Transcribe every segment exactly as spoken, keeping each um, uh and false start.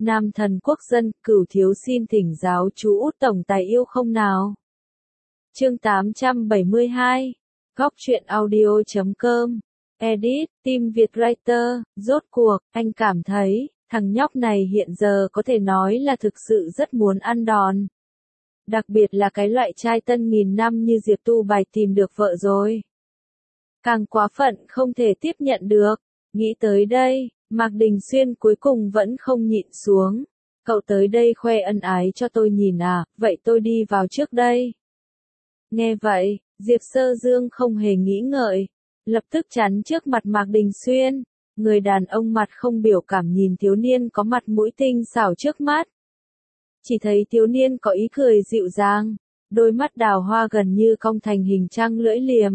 Nam thần quốc dân, cửu thiếu xin thỉnh giáo chú út tổng tài yêu không nào. Chương tám trăm bảy mươi hai, Góc truyện audio chấm com, Edit, Team Việt Writer, rốt cuộc, anh cảm thấy, thằng nhóc này hiện giờ có thể nói là thực sự rất muốn ăn đòn. Đặc biệt là cái loại trai tân nghìn năm như Diệp Tu Bạch tìm được vợ rồi. Càng quá phận không thể tiếp nhận được. Nghĩ tới đây, Mạc Đình Xuyên cuối cùng vẫn không nhịn xuống. Cậu tới đây khoe ân ái cho tôi nhìn à, vậy tôi đi vào trước đây. Nghe vậy, Diệp Sơ Dương không hề nghĩ ngợi, lập tức chắn trước mặt Mạc Đình Xuyên. Người đàn ông mặt không biểu cảm nhìn thiếu niên có mặt mũi tinh xảo trước mắt. Chỉ thấy thiếu niên có ý cười dịu dàng, đôi mắt đào hoa gần như cong thành hình trăng lưỡi liềm.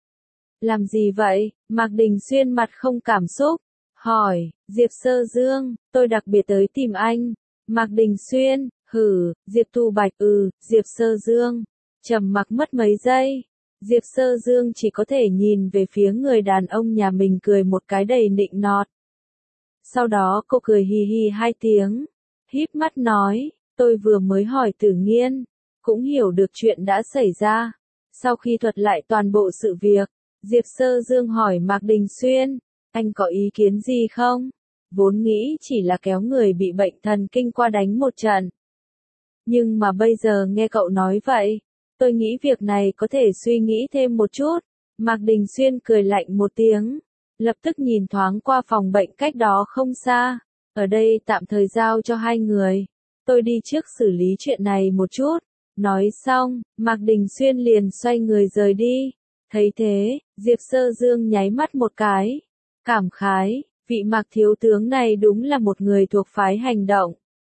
Làm gì vậy? Mạc Đình Xuyên mặt không cảm xúc, hỏi, Diệp Sơ Dương, tôi đặc biệt tới tìm anh. Mạc Đình Xuyên, hử, Diệp Tu Bạch, ừ, Diệp Sơ Dương, trầm mặc mất mấy giây. Diệp Sơ Dương chỉ có thể nhìn về phía người đàn ông nhà mình cười một cái đầy nịnh nọt. Sau đó cô cười hì hì hai tiếng, híp mắt nói, tôi vừa mới hỏi Tử Nghiên, cũng hiểu được chuyện đã xảy ra. Sau khi thuật lại toàn bộ sự việc, Diệp Sơ Dương hỏi Mạc Đình Xuyên, anh có ý kiến gì không? Vốn nghĩ chỉ là kéo người bị bệnh thần kinh qua đánh một trận. Nhưng mà bây giờ nghe cậu nói vậy, tôi nghĩ việc này có thể suy nghĩ thêm một chút. Mạc Đình Xuyên cười lạnh một tiếng, lập tức nhìn thoáng qua phòng bệnh cách đó không xa. Ở đây tạm thời giao cho hai người, tôi đi trước xử lý chuyện này một chút. Nói xong, Mạc Đình Xuyên liền xoay người rời đi. Thấy thế, Diệp Sơ Dương nháy mắt một cái, cảm khái, vị Mạc thiếu tướng này đúng là một người thuộc phái hành động.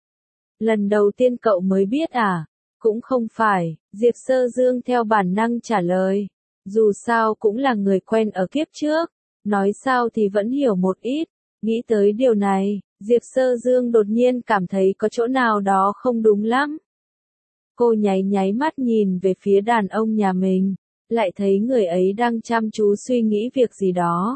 Lần đầu tiên cậu mới biết à? Cũng không phải, Diệp Sơ Dương theo bản năng trả lời. Dù sao cũng là người quen ở kiếp trước, nói sao thì vẫn hiểu một ít. Nghĩ tới điều này, Diệp Sơ Dương đột nhiên cảm thấy có chỗ nào đó không đúng lắm. Cô nháy nháy mắt nhìn về phía đàn ông nhà mình, lại thấy người ấy đang chăm chú suy nghĩ việc gì đó.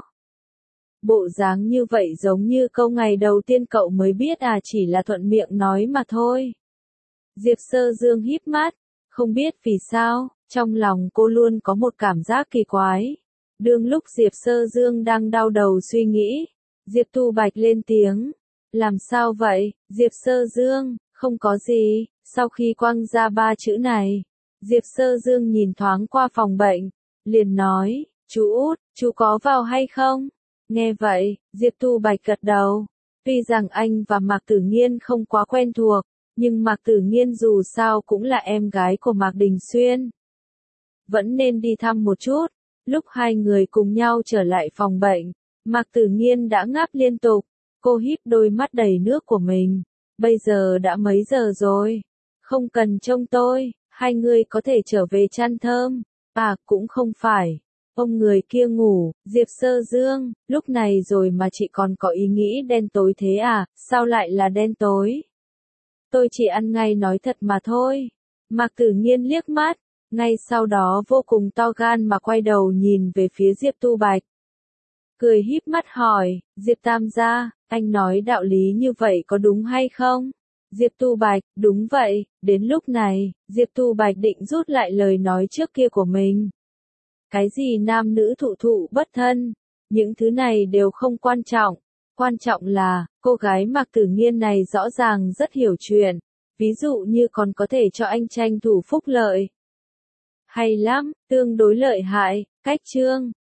Bộ dáng như vậy giống như câu ngày đầu tiên cậu mới biết à, chỉ là thuận miệng nói mà thôi. Diệp Sơ Dương híp mắt, không biết vì sao, trong lòng cô luôn có một cảm giác kỳ quái. Đương lúc Diệp Sơ Dương đang đau đầu suy nghĩ, Diệp Tu Bạch lên tiếng, làm sao vậy, Diệp Sơ Dương, không có gì. Sau khi quăng ra ba chữ này, Diệp Sơ Dương nhìn thoáng qua phòng bệnh, liền nói, chú út, chú có vào hay không? Nghe vậy, Diệp Tu Bạch gật đầu. Tuy rằng anh và Mạc Tử Nghiên không quá quen thuộc, nhưng Mạc Tử Nghiên dù sao cũng là em gái của Mạc Đình Xuyên. Vẫn nên đi thăm một chút. Lúc hai người cùng nhau trở lại phòng bệnh, Mạc Tử Nghiên đã ngáp liên tục. Cô híp đôi mắt đầy nước của mình. Bây giờ đã mấy giờ rồi? Không cần trông tôi, hai người có thể trở về chăn thơm. À, cũng không phải. Ông người kia ngủ, Diệp Sơ Dương, lúc này rồi mà chị còn có ý nghĩ đen tối thế à, sao lại là đen tối? Tôi chỉ ăn ngay nói thật mà thôi. Mạc Tử Nghiên liếc mắt, ngay sau đó vô cùng to gan mà quay đầu nhìn về phía Diệp Tu Bạch. Cười híp mắt hỏi, Diệp Tam gia, anh nói đạo lý như vậy có đúng hay không? Diệp Tu Bạch, đúng vậy. Đến lúc này, Diệp Tu Bạch định rút lại lời nói trước kia của mình. Cái gì nam nữ thụ thụ bất thân, những thứ này đều không quan trọng. Quan trọng là, cô gái Mạc Tử Nghiên này rõ ràng rất hiểu chuyện, ví dụ như còn có thể cho anh tranh thủ phúc lợi. Hay lắm, tương đối lợi hại, cách chương.